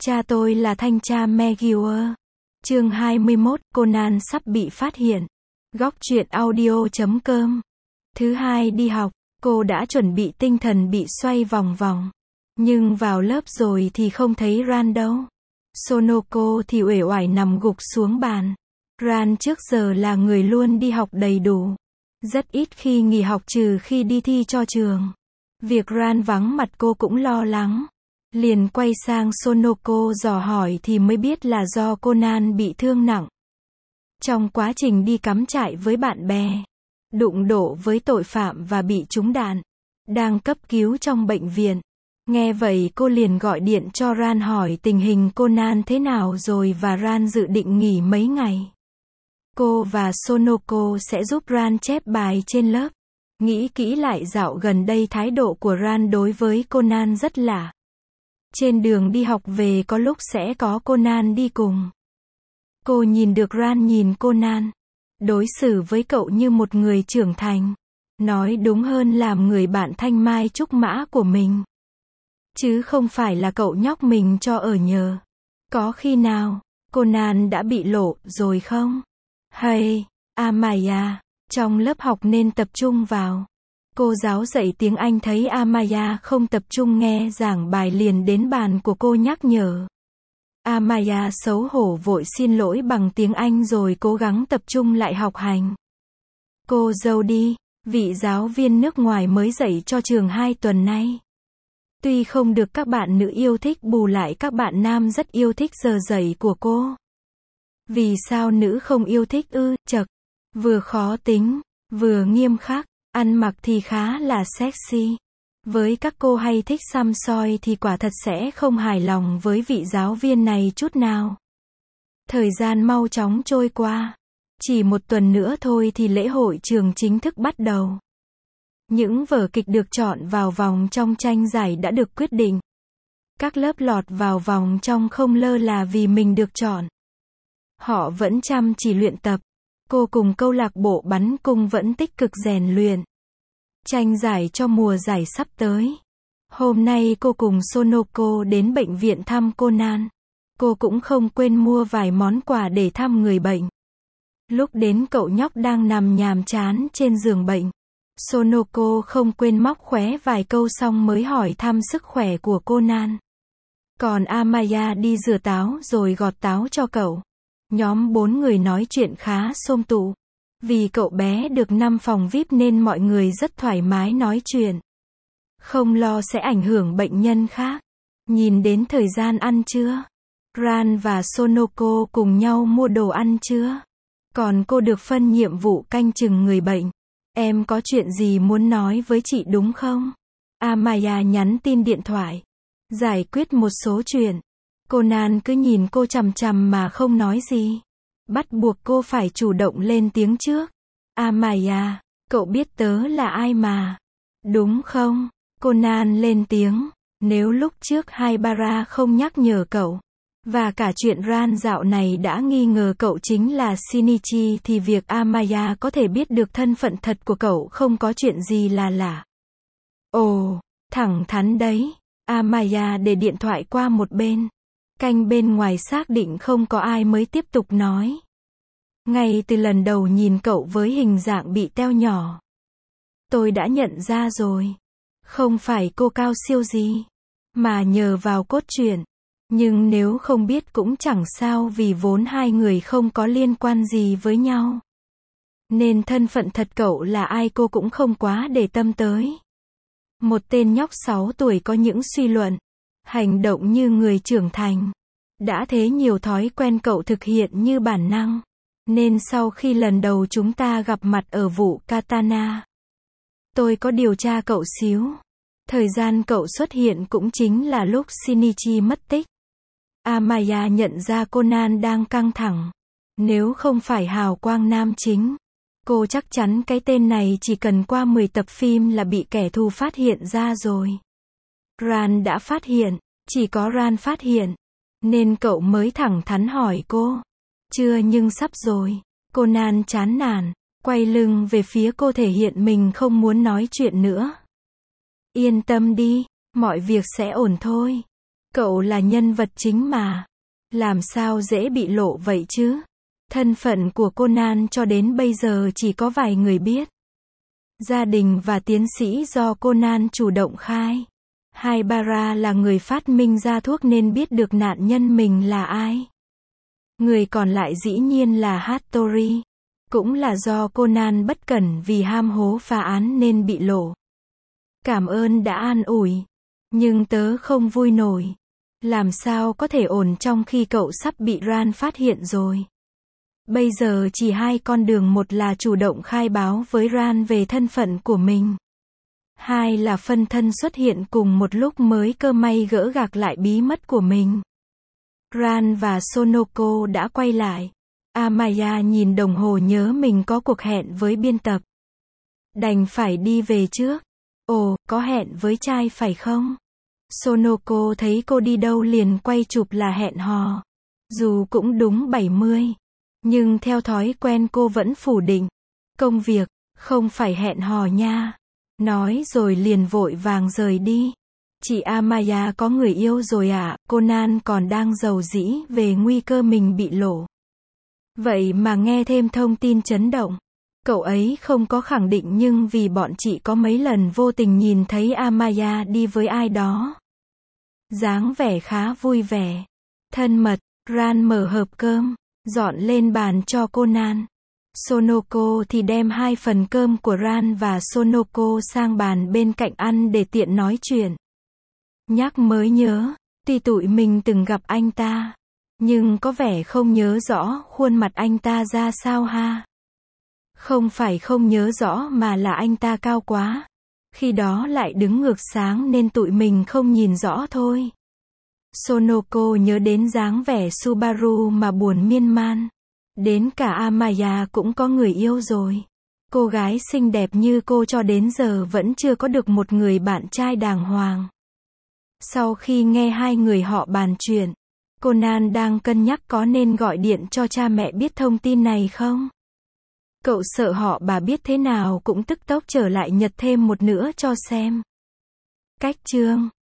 Cha tôi là thanh tra McGuire. Chương 21, Conan sắp bị phát hiện. Góc truyện audio.com. Thứ hai đi học, cô đã chuẩn bị tinh thần bị xoay vòng vòng. Nhưng vào lớp rồi thì không thấy Ran đâu. Sonoko thì uể oải nằm gục xuống bàn. Ran trước giờ là người luôn đi học đầy đủ. Rất ít khi nghỉ học trừ khi đi thi cho trường. Việc Ran vắng mặt cô cũng lo lắng. Liền quay sang Sonoko dò hỏi thì mới biết là do Conan bị thương nặng. Trong quá trình đi cắm trại với bạn bè, đụng độ với tội phạm và bị trúng đạn. Đang cấp cứu trong bệnh viện. Nghe vậy cô liền gọi điện cho Ran hỏi tình hình Conan thế nào rồi và Ran dự định nghỉ mấy ngày. Cô và Sonoko sẽ giúp Ran chép bài trên lớp. Nghĩ kỹ lại dạo gần đây thái độ của Ran đối với Conan rất lạ. Trên đường đi học về có lúc sẽ có Conan đi cùng. Cô nhìn được Ran nhìn Conan. Đối xử với cậu như một người trưởng thành. Nói đúng hơn làm người bạn thanh mai trúc mã của mình. Chứ không phải là cậu nhóc mình cho ở nhờ. Có khi nào, Conan đã bị lộ rồi không? Hay, Amaya, trong lớp học nên tập trung vào. Cô giáo dạy tiếng Anh thấy Amaya không tập trung nghe giảng bài liền đến bàn của cô nhắc nhở. Amaya xấu hổ vội xin lỗi bằng tiếng Anh rồi cố gắng tập trung lại học hành. Cô Jody, vị giáo viên nước ngoài mới dạy cho trường 2 tuần nay. Tuy không được các bạn nữ yêu thích, bù lại các bạn nam rất yêu thích giờ dạy của cô. Vì sao nữ không yêu thích ư? Chậc, vừa khó tính, vừa nghiêm khắc, ăn mặc thì khá là sexy. Với các cô hay thích xăm soi thì quả thật sẽ không hài lòng với vị giáo viên này chút nào. Thời gian mau chóng trôi qua. Chỉ 1 tuần nữa thôi thì lễ hội trường chính thức bắt đầu. Những vở kịch được chọn vào vòng trong tranh giải đã được quyết định. Các lớp lọt vào vòng trong không lơ là vì mình được chọn. Họ vẫn chăm chỉ luyện tập. Cô cùng câu lạc bộ bắn cung vẫn tích cực rèn luyện. Tranh giải cho mùa giải sắp tới. Hôm nay cô cùng Sonoko đến bệnh viện thăm Conan. Cô cũng không quên mua vài món quà để thăm người bệnh. Lúc đến cậu nhóc đang nằm nhàm chán trên giường bệnh. Sonoko không quên móc khóe vài câu xong mới hỏi thăm sức khỏe của Conan. Còn Amaya đi rửa táo rồi gọt táo cho cậu. Nhóm 4 người nói chuyện khá xôm tụ. Vì cậu bé được 5 phòng VIP nên mọi người rất thoải mái nói chuyện. Không lo sẽ ảnh hưởng bệnh nhân khác. Nhìn đến thời gian ăn trưa. Ran và Sonoko cùng nhau mua đồ ăn trưa. Còn cô được phân nhiệm vụ canh chừng người bệnh. Em có chuyện gì muốn nói với chị đúng không? Amaya nhắn tin điện thoại. Giải quyết một số chuyện. Conan cứ nhìn cô chằm chằm mà không nói gì. Bắt buộc cô phải chủ động lên tiếng trước. Amaya, cậu biết tớ là ai mà. Đúng không? Conan lên tiếng. Nếu lúc trước Haibara không nhắc nhở cậu. Và cả chuyện Ran dạo này đã nghi ngờ cậu chính là Shinichi thì việc Amaya có thể biết được thân phận thật của cậu không có chuyện gì là lạ. Ồ, thẳng thắn đấy. Amaya để điện thoại qua một bên. Canh bên ngoài xác định không có ai mới tiếp tục nói. Ngay từ lần đầu nhìn cậu với hình dạng bị teo nhỏ. Tôi đã nhận ra rồi. Không phải cô cao siêu gì. Mà nhờ vào cốt truyện. Nhưng nếu không biết cũng chẳng sao vì vốn hai người không có liên quan gì với nhau. Nên thân phận thật cậu là ai cô cũng không quá để tâm tới. Một tên nhóc 6 tuổi có những suy luận. Hành động như người trưởng thành. Đã thế nhiều thói quen cậu thực hiện như bản năng. Nên sau khi lần đầu chúng ta gặp mặt ở vụ Katana. Tôi có điều tra cậu xíu. Thời gian cậu xuất hiện cũng chính là lúc Shinichi mất tích. Amaya nhận ra Conan đang căng thẳng. Nếu không phải hào quang nam chính. Cô chắc chắn cái tên này chỉ cần qua 10 tập phim là bị kẻ thù phát hiện ra rồi. Ran đã phát hiện. Chỉ có Ran phát hiện. Nên cậu mới thẳng thắn hỏi cô. Chưa nhưng sắp rồi. Conan chán nản. Quay lưng về phía cô thể hiện mình không muốn nói chuyện nữa. Yên tâm đi. Mọi việc sẽ ổn thôi. Cậu là nhân vật chính mà. Làm sao dễ bị lộ vậy chứ? Thân phận của Conan cho đến bây giờ chỉ có vài người biết. Gia đình và tiến sĩ do Conan chủ động khai. Haibara là người phát minh ra thuốc nên biết được nạn nhân mình là ai. Người còn lại dĩ nhiên là Hattori. Cũng là do Conan bất cẩn vì ham hố phá án nên bị lộ. Cảm ơn đã an ủi. Nhưng tớ không vui nổi. Làm sao có thể ổn trong khi cậu sắp bị Ran phát hiện rồi. Bây giờ chỉ hai con đường, một là chủ động khai báo với Ran về thân phận của mình. Hai là phân thân xuất hiện cùng một lúc mới cơ may gỡ gạc lại bí mật của mình. Ran và Sonoko đã quay lại. Amaya nhìn đồng hồ nhớ mình có cuộc hẹn với biên tập. Đành phải đi về trước. Ồ, có hẹn với trai phải không? Sonoko thấy cô đi đâu liền quay chụp là hẹn hò. Dù cũng đúng 70. Nhưng theo thói quen cô vẫn phủ định. Công việc, không phải hẹn hò nha. Nói rồi liền vội vàng rời đi. Chị Amaya có người yêu rồi ạ. Conan còn đang rầu rĩ về nguy cơ mình bị lộ. Vậy mà nghe thêm thông tin chấn động. Cậu ấy không có khẳng định nhưng vì bọn chị có mấy lần vô tình nhìn thấy Amaya đi với ai đó. Dáng vẻ khá vui vẻ. Thân mật, Ran mở hộp cơm, dọn lên bàn cho Conan. Sonoko thì đem 2 phần cơm của Ran và Sonoko sang bàn bên cạnh ăn để tiện nói chuyện. Nhắc mới nhớ, tuy tụi mình từng gặp anh ta, nhưng có vẻ không nhớ rõ khuôn mặt anh ta ra sao ha. Không phải không nhớ rõ mà là anh ta cao quá. Khi đó lại đứng ngược sáng nên tụi mình không nhìn rõ thôi. Sonoko nhớ đến dáng vẻ Subaru mà buồn miên man. Đến cả Amaya cũng có người yêu rồi. Cô gái xinh đẹp như cô cho đến giờ vẫn chưa có được một người bạn trai đàng hoàng. Sau khi nghe hai người họ bàn chuyện, Conan đang cân nhắc có nên gọi điện cho cha mẹ biết thông tin này không. Cậu sợ họ bà biết thế nào cũng tức tốc trở lại nhặt thêm một nữa cho xem. Cách chương